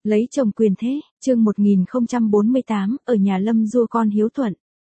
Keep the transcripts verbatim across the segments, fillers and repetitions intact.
Lấy chồng quyền thế, chương một nghìn không trăm bốn mươi tám, ở nhà Lâm Dua con hiếu thuận.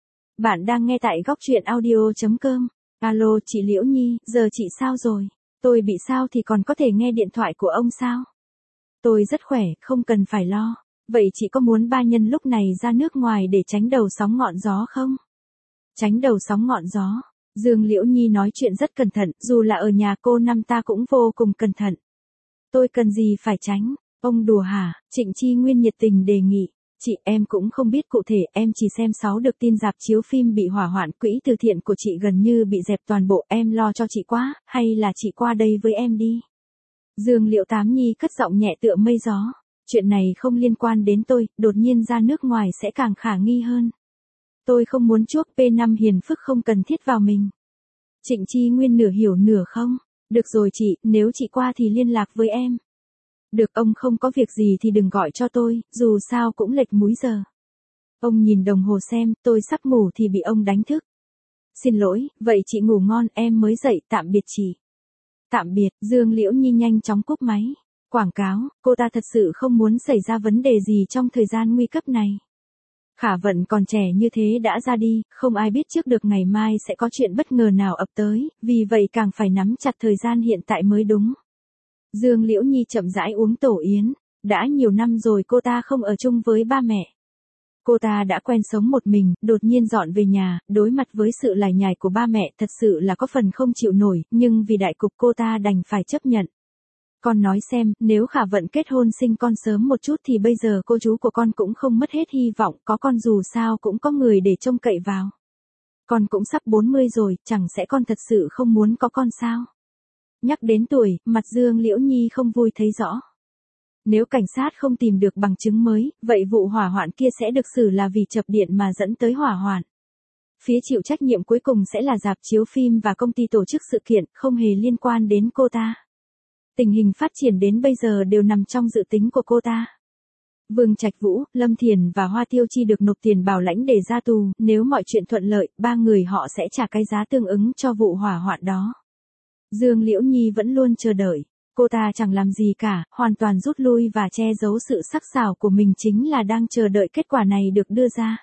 Bạn đang nghe tại góc truyện audio chấm com. Alo chị Liễu Nhi, giờ chị sao rồi? Tôi bị sao thì còn có thể nghe điện thoại của ông sao? Tôi rất khỏe, không cần phải lo. Vậy chị có muốn ba nhân lúc này ra nước ngoài để tránh đầu sóng ngọn gió không? Tránh đầu sóng ngọn gió. Dương Liễu Nhi nói chuyện rất cẩn thận, dù là ở nhà cô năm ta cũng vô cùng cẩn thận. Tôi cần gì phải tránh? Ông đùa hả? Trịnh Chi Nguyên nhiệt tình đề nghị. Chị, em cũng không biết cụ thể, em chỉ xem sáu được tin rạp chiếu phim bị hỏa hoạn, quỹ từ thiện của chị gần như bị dẹp toàn bộ, em lo cho chị quá, hay là chị qua đây với em đi? Dương Liễu Tám Nhi cất giọng nhẹ tựa mây gió. Chuyện này không liên quan đến tôi, đột nhiên ra nước ngoài sẽ càng khả nghi hơn. Tôi không muốn chuốc P năm hiền phức không cần thiết vào mình. Trịnh Chi Nguyên nửa hiểu nửa không. Được rồi chị, nếu chị qua thì liên lạc với em. Được, ông không có việc gì thì đừng gọi cho tôi, dù sao cũng lệch múi giờ. Ông nhìn đồng hồ xem, tôi sắp ngủ thì bị ông đánh thức. Xin lỗi, vậy chị ngủ ngon, em mới dậy, tạm biệt chị. Tạm biệt, Dương Liễu Nhi nhanh chóng cúp máy. Quảng cáo, cô ta thật sự không muốn xảy ra vấn đề gì trong thời gian nguy cấp này. Khả Vận còn trẻ như thế đã ra đi, không ai biết trước được ngày mai sẽ có chuyện bất ngờ nào ập tới, vì vậy càng phải nắm chặt thời gian hiện tại mới đúng. Dương Liễu Nhi chậm rãi uống tổ yến, đã nhiều năm rồi cô ta không ở chung với ba mẹ. Cô ta đã quen sống một mình, đột nhiên dọn về nhà, đối mặt với sự lải nhải của ba mẹ thật sự là có phần không chịu nổi, nhưng vì đại cục cô ta đành phải chấp nhận. Con nói xem, nếu Khả Vận kết hôn sinh con sớm một chút thì bây giờ cô chú của con cũng không mất hết hy vọng, có con dù sao cũng có người để trông cậy vào. Con cũng sắp bốn mươi rồi, chẳng sẽ con thật sự không muốn có con sao? Nhắc đến tuổi, mặt Dương Liễu Nhi không vui thấy rõ. Nếu cảnh sát không tìm được bằng chứng mới, vậy vụ hỏa hoạn kia sẽ được xử là vì chập điện mà dẫn tới hỏa hoạn. Phía chịu trách nhiệm cuối cùng sẽ là rạp chiếu phim và công ty tổ chức sự kiện, không hề liên quan đến cô ta. Tình hình phát triển đến bây giờ đều nằm trong dự tính của cô ta. Vương Trạch Vũ, Lâm Thiền và Hoa Tiêu Chi được nộp tiền bảo lãnh để ra tù, nếu mọi chuyện thuận lợi, ba người họ sẽ trả cái giá tương ứng cho vụ hỏa hoạn đó. Dương Liễu Nhi vẫn luôn chờ đợi. Cô ta chẳng làm gì cả, hoàn toàn rút lui và che giấu sự sắc sảo của mình, chính là đang chờ đợi kết quả này được đưa ra.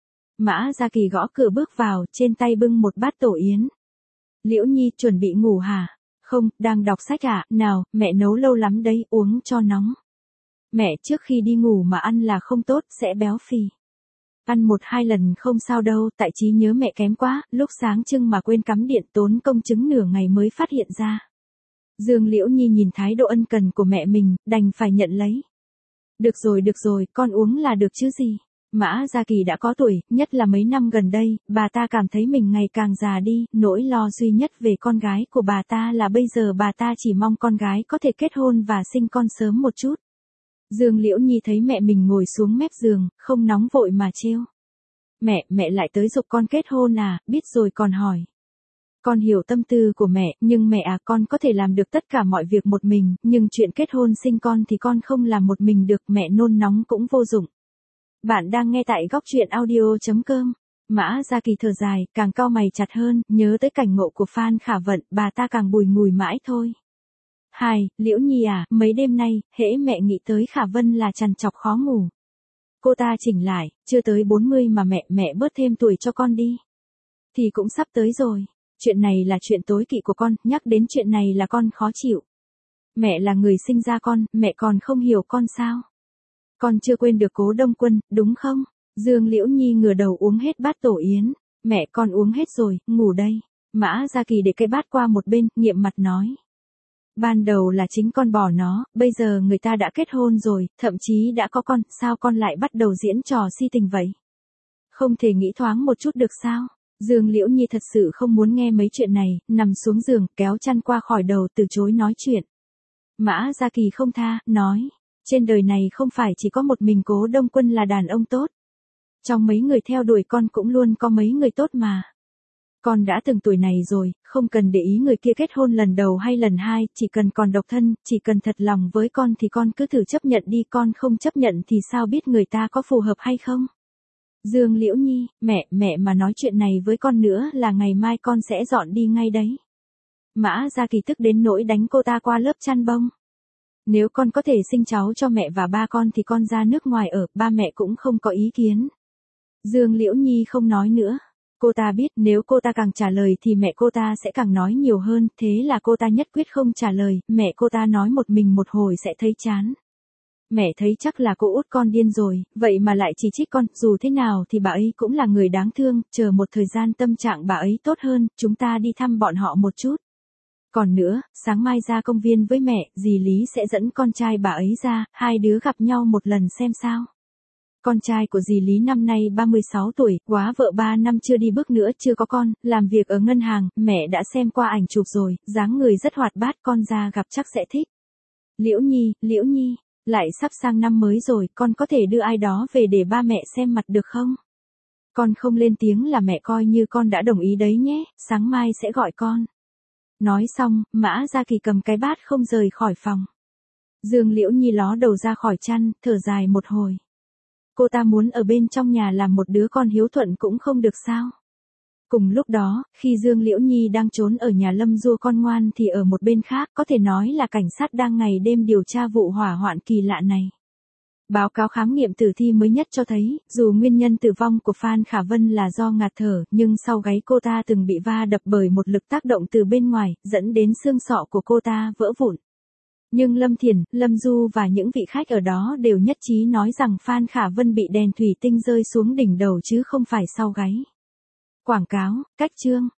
Mã Gia Kỳ gõ cửa bước vào, trên tay bưng một bát tổ yến. Liễu Nhi, chuẩn bị ngủ hả? Không, đang đọc sách ạ, à? Nào, mẹ nấu lâu lắm đấy, uống cho nóng. Mẹ, trước khi đi ngủ mà ăn là không tốt, sẽ béo phì. Ăn một hai lần không sao đâu, tại trí nhớ mẹ kém quá, lúc sáng trưng mà quên cắm điện, tốn công chứng nửa ngày mới phát hiện ra. Dương Liễu Nhi nhìn thái độ ân cần của mẹ mình, đành phải nhận lấy. Được rồi được rồi, con uống là được chứ gì. Mã Gia Kỳ đã có tuổi, nhất là mấy năm gần đây, bà ta cảm thấy mình ngày càng già đi, nỗi lo duy nhất về con gái của bà ta là bây giờ bà ta chỉ mong con gái có thể kết hôn và sinh con sớm một chút. Dương Liễu Nhi thấy mẹ mình ngồi xuống mép giường, không nóng vội mà trêu. Mẹ, mẹ lại tới giục con kết hôn à, biết rồi còn hỏi. Con hiểu tâm tư của mẹ, nhưng mẹ à, con có thể làm được tất cả mọi việc một mình, nhưng chuyện kết hôn sinh con thì con không làm một mình được, mẹ nôn nóng cũng vô dụng. Bạn đang nghe tại góc truyện audio chấm com. Mã Gia Kỳ thở dài, càng cau mày chặt hơn, nhớ tới cảnh ngộ của Phan Khả Vận, bà ta càng bùi ngùi mãi thôi. Hai, Liễu Nhi à, mấy đêm nay, hễ mẹ nghĩ tới Khả Vân là trằn trọc khó ngủ. Cô ta chỉnh lại, chưa tới bốn mươi mà mẹ, mẹ bớt thêm tuổi cho con đi. Thì cũng sắp tới rồi. Chuyện này là chuyện tối kỵ của con, nhắc đến chuyện này là con khó chịu. Mẹ là người sinh ra con, mẹ còn không hiểu con sao? Con chưa quên được Cố Đông Quân, đúng không? Dương Liễu Nhi ngửa đầu uống hết bát tổ yến. Mẹ, con uống hết rồi, ngủ đây. Mã Gia Kỳ để cái bát qua một bên, nghiệm mặt nói. Ban đầu là chính con bỏ nó, bây giờ người ta đã kết hôn rồi, thậm chí đã có con, sao con lại bắt đầu diễn trò si tình vậy? Không thể nghĩ thoáng một chút được sao? Dương Liễu Nhi thật sự không muốn nghe mấy chuyện này, nằm xuống giường, kéo chăn qua khỏi đầu, từ chối nói chuyện. Mã Gia Kỳ không tha, nói, trên đời này không phải chỉ có một mình Cố Đông Quân là đàn ông tốt. Trong mấy người theo đuổi con cũng luôn có mấy người tốt mà. Con đã từng tuổi này rồi, không cần để ý người kia kết hôn lần đầu hay lần hai, chỉ cần còn độc thân, chỉ cần thật lòng với con thì con cứ thử chấp nhận đi, con không chấp nhận thì sao biết người ta có phù hợp hay không? Dương Liễu Nhi, mẹ, mẹ mà nói chuyện này với con nữa là ngày mai con sẽ dọn đi ngay đấy. Mã Gia Kỳ tức đến nỗi đánh cô ta qua lớp chăn bông. Nếu con có thể sinh cháu cho mẹ và ba con thì con ra nước ngoài ở, ba mẹ cũng không có ý kiến. Dương Liễu Nhi không nói nữa. Cô ta biết nếu cô ta càng trả lời thì mẹ cô ta sẽ càng nói nhiều hơn, thế là cô ta nhất quyết không trả lời, mẹ cô ta nói một mình một hồi sẽ thấy chán. Mẹ thấy chắc là cô út con điên rồi, vậy mà lại chỉ trích con, dù thế nào thì bà ấy cũng là người đáng thương, chờ một thời gian tâm trạng bà ấy tốt hơn, chúng ta đi thăm bọn họ một chút. Còn nữa, sáng mai ra công viên với mẹ, dì Lý sẽ dẫn con trai bà ấy ra, hai đứa gặp nhau một lần xem sao. Con trai của dì Lý năm nay ba mươi sáu tuổi, quá vợ ba năm chưa đi bước nữa, chưa có con, làm việc ở ngân hàng, mẹ đã xem qua ảnh chụp rồi, dáng người rất hoạt bát, con ra gặp chắc sẽ thích. Liễu Nhi, Liễu Nhi, lại sắp sang năm mới rồi, con có thể đưa ai đó về để ba mẹ xem mặt được không? Con không lên tiếng là mẹ coi như con đã đồng ý đấy nhé, sáng mai sẽ gọi con. Nói xong, Mã Gia Kỳ cầm cái bát không rời khỏi phòng. Dương Liễu Nhi ló đầu ra khỏi chăn, thở dài một hồi. Cô ta muốn ở bên trong nhà làm một đứa con hiếu thuận cũng không được sao. Cùng lúc đó, khi Dương Liễu Nhi đang trốn ở nhà Lâm Du con ngoan thì ở một bên khác có thể nói là cảnh sát đang ngày đêm điều tra vụ hỏa hoạn kỳ lạ này. Báo cáo khám nghiệm tử thi mới nhất cho thấy, dù nguyên nhân tử vong của Phan Khả Vân là do ngạt thở, nhưng sau gáy cô ta từng bị va đập bởi một lực tác động từ bên ngoài, dẫn đến xương sọ của cô ta vỡ vụn. Nhưng Lâm Thiển, Lâm Du và những vị khách ở đó đều nhất trí nói rằng Phan Khả Vân bị đèn thủy tinh rơi xuống đỉnh đầu chứ không phải sau gáy. Quảng cáo, cách chương.